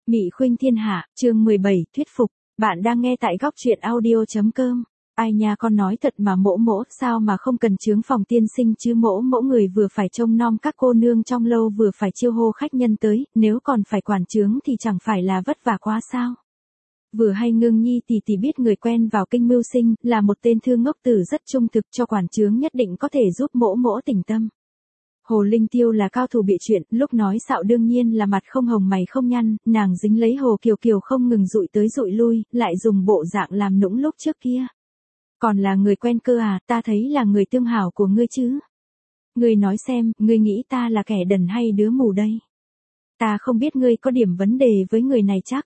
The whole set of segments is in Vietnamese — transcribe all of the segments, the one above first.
Mị Khuynh Thiên Hạ, chương 17, thuyết phục. Bạn đang nghe tại góc truyện audio.com. Ai nha, con nói thật mà mỗ mỗ, sao mà không cần chướng phòng tiên sinh chứ, mỗ mỗ người vừa phải trông nom các cô nương trong lâu vừa phải chiêu hô khách nhân tới, nếu còn phải quản chướng thì chẳng phải là vất vả quá sao. Vừa hay Ngưng Nhi tỷ biết người quen vào kinh mưu sinh, là một tên thương ngốc tử rất trung thực, cho quản chướng nhất định có thể giúp mỗ mỗ tỉnh tâm. Hồ Linh Tiêu là cao thủ bịa chuyện, lúc nói xạo đương nhiên là mặt không hồng mày không nhăn, nàng dính lấy Hồ Kiều Kiều không ngừng dụi tới dụi lui, lại dùng bộ dạng làm nũng lúc trước kia. Còn là người quen cơ à, ta thấy là người tương hảo của ngươi chứ. Ngươi nói xem, ngươi nghĩ ta là kẻ đần hay đứa mù đây? Ta không biết ngươi có điểm vấn đề với người này chắc.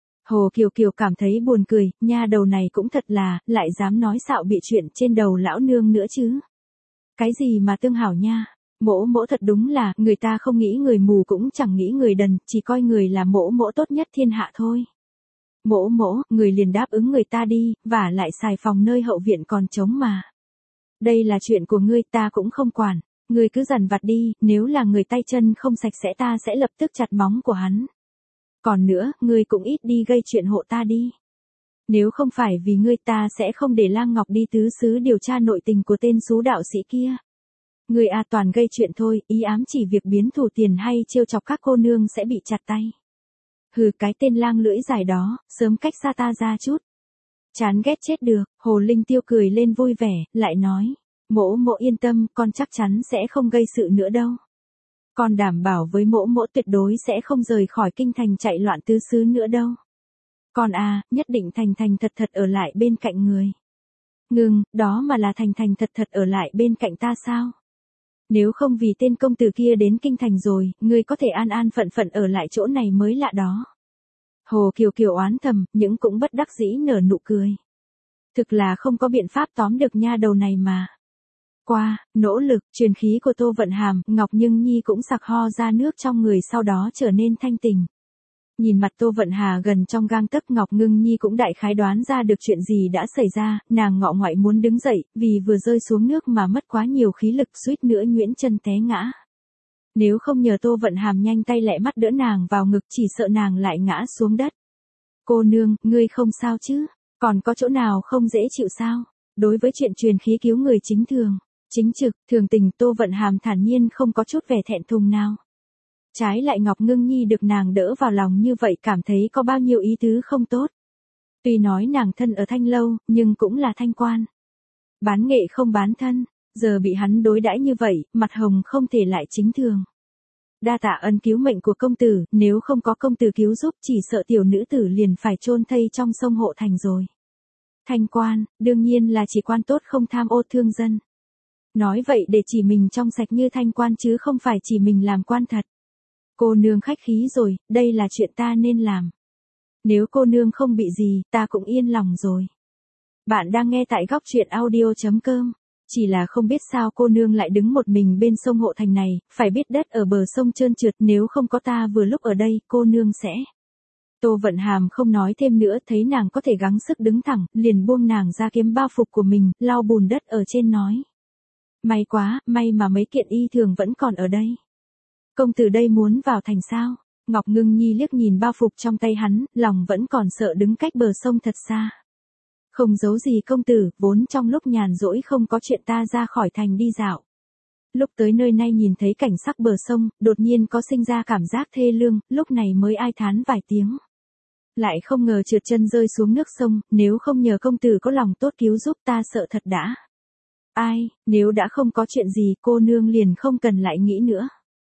Hồ Kiều Kiều cảm thấy buồn cười, nha đầu này cũng thật là, lại dám nói xạo bịa chuyện trên đầu lão nương nữa chứ. Cái gì mà tương hảo nha? Mỗ mỗ thật đúng là, người ta không nghĩ người mù cũng chẳng nghĩ người đần, chỉ coi người là mỗ mỗ tốt nhất thiên hạ thôi. Mỗ mỗ, người liền đáp ứng người ta đi, và lại xài phòng nơi hậu viện còn trống mà. Đây là chuyện của ngươi, ta cũng không quản, ngươi cứ dằn vặt đi, nếu là người tay chân không sạch sẽ ta sẽ lập tức chặt móng của hắn. Còn nữa, ngươi cũng ít đi gây chuyện hộ ta đi. Nếu không phải vì ngươi ta sẽ không để Lang Ngọc đi tứ xứ điều tra nội tình của tên xú đạo sĩ kia. Người à toàn gây chuyện thôi, ý ám chỉ việc biến thủ tiền hay trêu chọc các cô nương sẽ bị chặt tay. Hừ, cái tên lang lưỡi dài đó, sớm cách xa ta ra chút. Chán ghét chết được, Hồ Linh Tiêu cười lên vui vẻ, lại nói. Mỗ mỗ yên tâm, con chắc chắn sẽ không gây sự nữa đâu. Con đảm bảo với mỗ mỗ tuyệt đối sẽ không rời khỏi kinh thành chạy loạn tứ xứ nữa đâu. Con à, nhất định thành thật thật ở lại bên cạnh người. Ngừng, đó mà là thành thật ở lại bên cạnh ta sao? Nếu không vì tên công tử kia đến kinh thành rồi, ngươi có thể an phận ở lại chỗ này mới lạ đó. Hồ Kiều Kiều oán thầm, nhưng cũng bất đắc dĩ nở nụ cười. Thực là không có biện pháp tóm được nha đầu này mà. Qua, nỗ lực, truyền khí của Tô Vận Hàm, Ngọc Nhưng Nhi cũng sặc ho ra nước trong người sau đó trở nên thanh tình. Nhìn mặt Tô Vận Hà gần trong gang tấc, Ngọc Ngưng Nhi cũng đại khái đoán ra được chuyện gì đã xảy ra, nàng ngọ ngoại muốn đứng dậy, vì vừa rơi xuống nước mà mất quá nhiều khí lực suýt nữa nhuyễn chân té ngã. Nếu không nhờ Tô Vận Hàm nhanh tay lẹ mắt đỡ nàng vào ngực chỉ sợ nàng lại ngã xuống đất. Cô nương, ngươi không sao chứ? Còn có chỗ nào không dễ chịu sao? Đối với chuyện truyền khí cứu người chính thường, chính trực, thường tình, Tô Vận Hàm thản nhiên không có chút vẻ thẹn thùng nào. Trái lại Ngọc Ngưng Nhi được nàng đỡ vào lòng như vậy cảm thấy có bao nhiêu ý tứ không tốt. Tuy nói nàng thân ở Thanh Lâu, nhưng cũng là thanh quan. Bán nghệ không bán thân, giờ bị hắn đối đãi như vậy, mặt hồng không thể lại chính thường. Đa tạ ân cứu mệnh của công tử, nếu không có công tử cứu giúp chỉ sợ tiểu nữ tử liền phải chôn thây trong sông Hộ Thành rồi. Thanh quan, đương nhiên là chỉ quan tốt không tham ô thương dân. Nói vậy để chỉ mình trong sạch như thanh quan chứ không phải chỉ mình làm quan thật. Cô nương khách khí rồi, đây là chuyện ta nên làm. Nếu cô nương không bị gì, ta cũng yên lòng rồi. Bạn đang nghe tại góc truyện audio.com. Chỉ là không biết sao cô nương lại đứng một mình bên sông Hộ Thành này, phải biết đất ở bờ sông trơn trượt, nếu không có ta vừa lúc ở đây, cô nương sẽ. Tô Vận Hàm không nói thêm nữa, thấy nàng có thể gắng sức đứng thẳng, liền buông nàng ra kiếm bao phục của mình, lau bùn đất ở trên nói. May quá, may mà mấy kiện y thường vẫn còn ở đây. Công tử đây muốn vào thành sao? Ngọc Ngưng Nhi liếc nhìn bao phục trong tay hắn, lòng vẫn còn sợ đứng cách bờ sông thật xa. Không giấu gì công tử, vốn trong lúc nhàn rỗi không có chuyện ta ra khỏi thành đi dạo. Lúc tới nơi này nhìn thấy cảnh sắc bờ sông, đột nhiên có sinh ra cảm giác thê lương, lúc này mới ai thán vài tiếng. Lại không ngờ trượt chân rơi xuống nước sông, nếu không nhờ công tử có lòng tốt cứu giúp ta sợ thật đã. Ai, nếu đã không có chuyện gì cô nương liền không cần lại nghĩ nữa.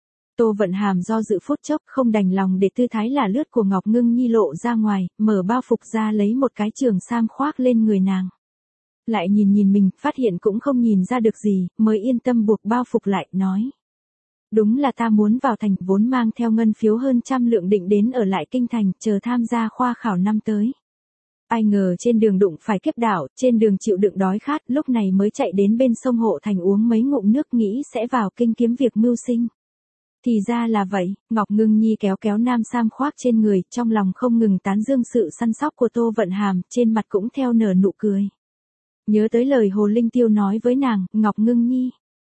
Tô Vận Hàm do dự phút chốc không đành lòng để tư thái là lướt của Ngọc Ngưng Nhi lộ ra ngoài, mở bao phục ra lấy một cái trường sam khoác lên người nàng. Lại nhìn mình, phát hiện cũng không nhìn ra được gì, mới yên tâm buộc bao phục lại, nói. Đúng là ta muốn vào thành, vốn mang theo ngân phiếu hơn 100 lượng định đến ở lại kinh thành, chờ tham gia khoa khảo năm tới. Ai ngờ trên đường đụng phải kiếp đảo, trên đường chịu đựng đói khát, lúc này mới chạy đến bên sông Hộ Thành uống mấy ngụm nước nghĩ sẽ vào kinh kiếm việc mưu sinh. Thì ra là vậy, Ngọc Ngưng Nhi kéo nam sam khoác trên người, trong lòng không ngừng tán dương sự săn sóc của Tô Vận Hàm, trên mặt cũng theo nở nụ cười. Nhớ tới lời Hồ Linh Tiêu nói với nàng, Ngọc Ngưng Nhi.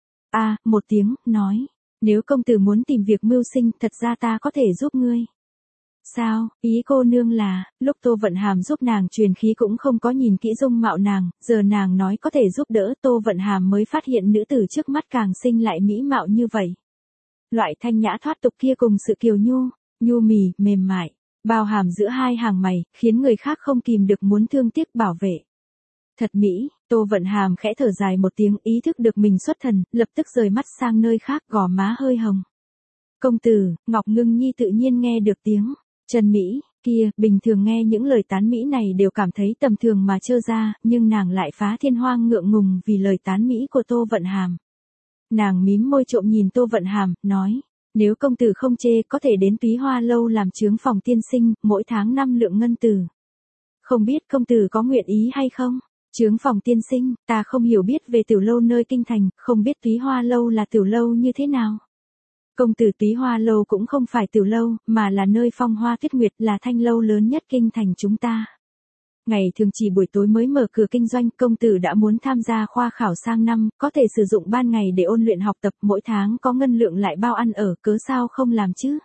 Một tiếng, nói, nếu công tử muốn tìm việc mưu sinh, thật ra ta có thể giúp ngươi. Sao, ý cô nương là, lúc Tô Vận Hàm giúp nàng truyền khí cũng không có nhìn kỹ dung mạo nàng, giờ nàng nói có thể giúp đỡ Tô Vận Hàm mới phát hiện nữ tử trước mắt càng xinh lại mỹ mạo như vậy. Loại thanh nhã thoát tục kia cùng sự kiều nhu mì, mềm mại, bao hàm giữa hai hàng mày, khiến người khác không kìm được muốn thương tiếc bảo vệ. Thật mỹ, Tô Vận Hàm khẽ thở dài một tiếng, ý thức được mình xuất thần, lập tức rời mắt sang nơi khác, gò má hơi hồng. Công tử, Ngọc Ngưng Nhi tự nhiên nghe được tiếng chân mỹ kia, bình thường nghe những lời tán mỹ này đều cảm thấy tầm thường mà trơ ra, nhưng nàng lại phá thiên hoang ngượng ngùng vì lời tán mỹ của Tô Vận Hàm. Nàng mím môi trộm nhìn Tô Vận Hàm, nói, nếu công tử không chê có thể đến Túy Hoa lâu làm chướng phòng tiên sinh, mỗi tháng 5 lượng ngân tử. Không biết công tử có nguyện ý hay không? Chướng phòng tiên sinh, ta không hiểu biết về tiểu lâu nơi kinh thành, không biết Túy Hoa lâu là tiểu lâu như thế nào. Công tử, Túy Hoa lâu cũng không phải tiểu lâu, mà là nơi phong hoa tuyết nguyệt, là thanh lâu lớn nhất kinh thành chúng ta. Ngày thường chỉ buổi tối mới mở cửa kinh doanh, công tử đã muốn tham gia khoa khảo sang năm, có thể sử dụng ban ngày để ôn luyện học tập, mỗi tháng có ngân lượng lại bao ăn ở, cớ sao không làm chứ?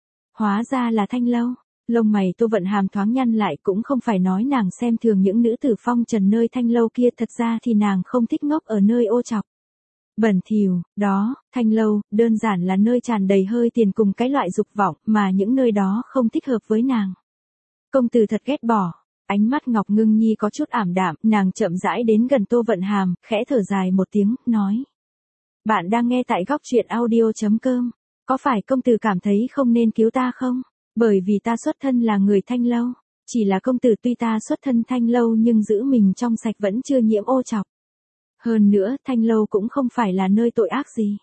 Hóa ra là thanh lâu. Lông mày Tô Vận Hàm thoáng nhăn lại, cũng không phải nói nàng xem thường những nữ tử phong trần nơi thanh lâu kia, thật ra thì nàng không thích ngốc ở nơi ô trọc bẩn thỉu, đó, thanh lâu, đơn giản là nơi tràn đầy hơi tiền cùng cái loại dục vọng, mà những nơi đó không thích hợp với nàng. Công tử thật ghét bỏ. Ánh mắt Ngọc Ngưng Nhi có chút ảm đạm, nàng chậm rãi đến gần Tô Vận Hàm, khẽ thở dài một tiếng, nói. Bạn đang nghe tại góc truyện audio.com. Có phải công tử cảm thấy không nên cứu ta không? Bởi vì ta xuất thân là người thanh lâu. Chỉ là công tử tuy ta xuất thân thanh lâu nhưng giữ mình trong sạch vẫn chưa nhiễm ô trọc. Hơn nữa, thanh lâu cũng không phải là nơi tội ác gì.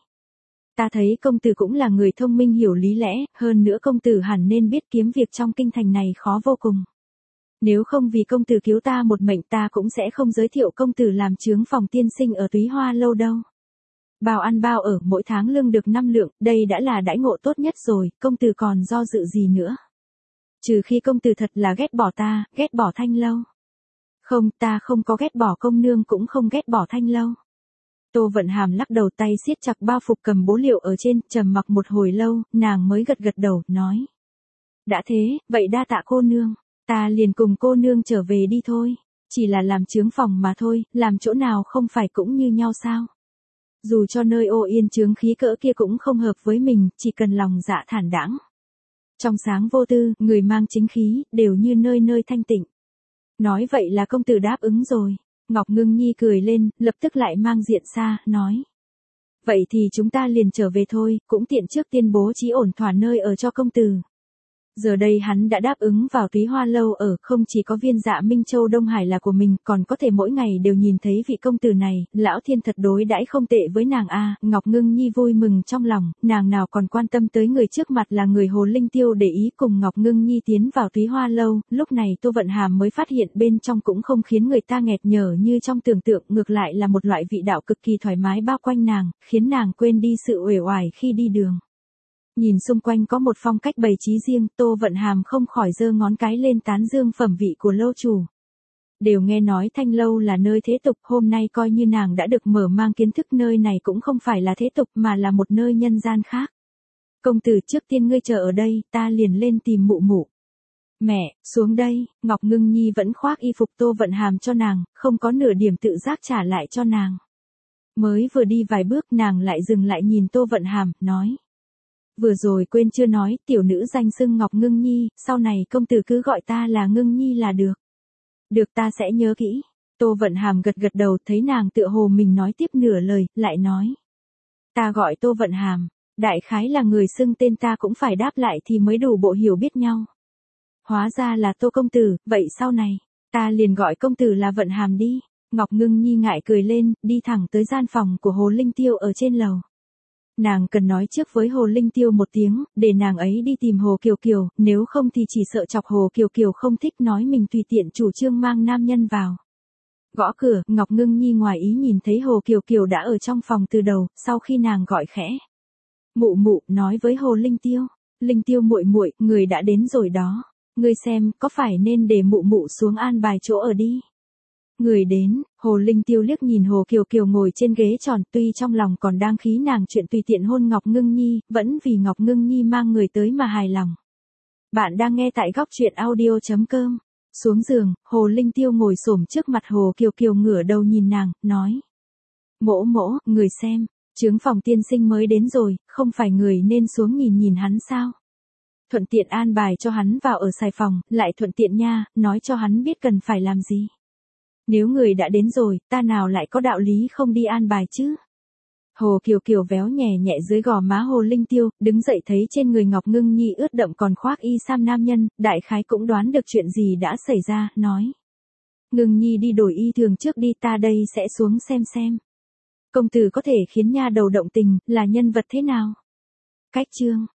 Ta thấy công tử cũng là người thông minh hiểu lý lẽ, hơn nữa công tử hẳn nên biết kiếm việc trong kinh thành này khó vô cùng. Nếu không vì công tử cứu ta một mệnh, ta cũng sẽ không giới thiệu công tử làm chướng phòng tiên sinh ở Túy Hoa lâu đâu. Bao ăn bao ở, mỗi tháng lương được 5 lượng, đây đã là đãi ngộ tốt nhất rồi, công tử còn do dự gì nữa. Trừ khi công tử thật là ghét bỏ ta, ghét bỏ thanh lâu. Không, ta không có ghét bỏ công nương cũng không ghét bỏ thanh lâu. Tô Vận Hàm lắc đầu, tay siết chặt bao phục cầm bố liệu ở trên, trầm mặc một hồi lâu, nàng mới gật gật đầu, nói. Đã thế, vậy đa tạ cô nương. Ta liền cùng cô nương trở về đi thôi. Chỉ là làm chướng phòng mà thôi, làm chỗ nào không phải cũng như nhau sao? Dù cho nơi ô yên chướng khí cỡ kia cũng không hợp với mình, chỉ cần lòng dạ thản đãng. Trong sáng vô tư, người mang chính khí, đều như nơi nơi thanh tịnh. Nói vậy là công tử đáp ứng rồi. Ngọc Ngưng Nhi cười lên, lập tức lại mang diện xa, nói. Vậy thì chúng ta liền trở về thôi, cũng tiện trước tiên bố trí ổn thỏa nơi ở cho công tử. Giờ đây hắn đã đáp ứng vào Túy Hoa lâu ở, không chỉ có Viên Dạ Minh Châu Đông Hải là của mình, còn có thể mỗi ngày đều nhìn thấy vị công tử này, lão thiên thật đối đãi không tệ với nàng a. Ngọc Ngưng Nhi vui mừng trong lòng, nàng nào còn quan tâm tới người trước mặt là người Hồ Linh Tiêu, để ý cùng Ngọc Ngưng Nhi tiến vào Túy Hoa lâu. Lúc này Tô Vận Hàm mới phát hiện bên trong cũng không khiến người ta nghẹt nhở như trong tưởng tượng, ngược lại là một loại vị đạo cực kỳ thoải mái bao quanh nàng, khiến nàng quên đi sự uể oải khi đi đường. Nhìn xung quanh có một phong cách bày trí riêng, Tô Vận Hàm không khỏi giơ ngón cái lên tán dương phẩm vị của lâu chủ. Đều nghe nói thanh lâu là nơi thế tục, hôm nay coi như nàng đã được mở mang kiến thức, nơi này cũng không phải là thế tục mà là một nơi nhân gian khác. Công tử, trước tiên ngươi chờ ở đây, ta liền lên tìm mụ mụ. Mẹ, xuống đây. Ngọc Ngưng Nhi vẫn khoác y phục Tô Vận Hàm cho nàng, không có nửa điểm tự giác trả lại cho nàng. Mới vừa đi vài bước nàng lại dừng lại nhìn Tô Vận Hàm, nói. Vừa rồi quên chưa nói, tiểu nữ danh xưng Ngọc Ngưng Nhi, sau này công tử cứ gọi ta là Ngưng Nhi là được. Được, ta sẽ nhớ kỹ. Tô Vận Hàm gật gật đầu, thấy nàng tựa hồ mình nói tiếp nửa lời, lại nói. Ta gọi Tô Vận Hàm, đại khái là người xưng tên ta cũng phải đáp lại thì mới đủ bộ hiểu biết nhau. Hóa ra là Tô công tử, vậy sau này, ta liền gọi công tử là Vận Hàm đi. Ngọc Ngưng Nhi ngại cười lên, đi thẳng tới gian phòng của Hồ Linh Tiêu ở trên lầu. Nàng cần nói trước với Hồ Linh Tiêu một tiếng, để nàng ấy đi tìm Hồ Kiều Kiều, nếu không thì chỉ sợ chọc Hồ Kiều Kiều không thích, nói mình tùy tiện chủ trương mang nam nhân vào. Gõ cửa, Ngọc Ngưng Nhi ngoài ý nhìn thấy Hồ Kiều Kiều đã ở trong phòng từ đầu, sau khi nàng gọi khẽ. Mụ mụ, nói với Hồ Linh Tiêu. Linh Tiêu muội muội, người đã đến rồi đó. Ngươi xem, có phải nên để mụ mụ xuống an bài chỗ ở đi. Người đến, Hồ Linh Tiêu liếc nhìn Hồ Kiều Kiều ngồi trên ghế tròn, tuy trong lòng còn đang khí nàng chuyện tùy tiện hôn Ngọc Ngưng Nhi, vẫn vì Ngọc Ngưng Nhi mang người tới mà hài lòng. Bạn đang nghe tại góc chuyện audio.com. Xuống giường, Hồ Linh Tiêu ngồi xổm trước mặt Hồ Kiều Kiều ngửa đầu nhìn nàng, nói. Mỗ mỗ, người xem, chướng phòng tiên sinh mới đến rồi, không phải người nên xuống nhìn nhìn hắn sao? Thuận tiện an bài cho hắn vào ở xài phòng, lại thuận tiện nha, nói cho hắn biết cần phải làm gì. Nếu người đã đến rồi, ta nào lại có đạo lý không đi an bài chứ? Hồ Kiều Kiều véo nhẹ nhẹ dưới gò má Hồ Linh Tiêu, đứng dậy thấy trên người Ngọc Ngưng Nhi ướt đậm còn khoác y sam nam nhân, đại khái cũng đoán được chuyện gì đã xảy ra, nói. Ngưng Nhi đi đổi y thường trước đi, ta đây sẽ xuống xem. Công tử có thể khiến nha đầu động tình, là nhân vật thế nào? Cách chương.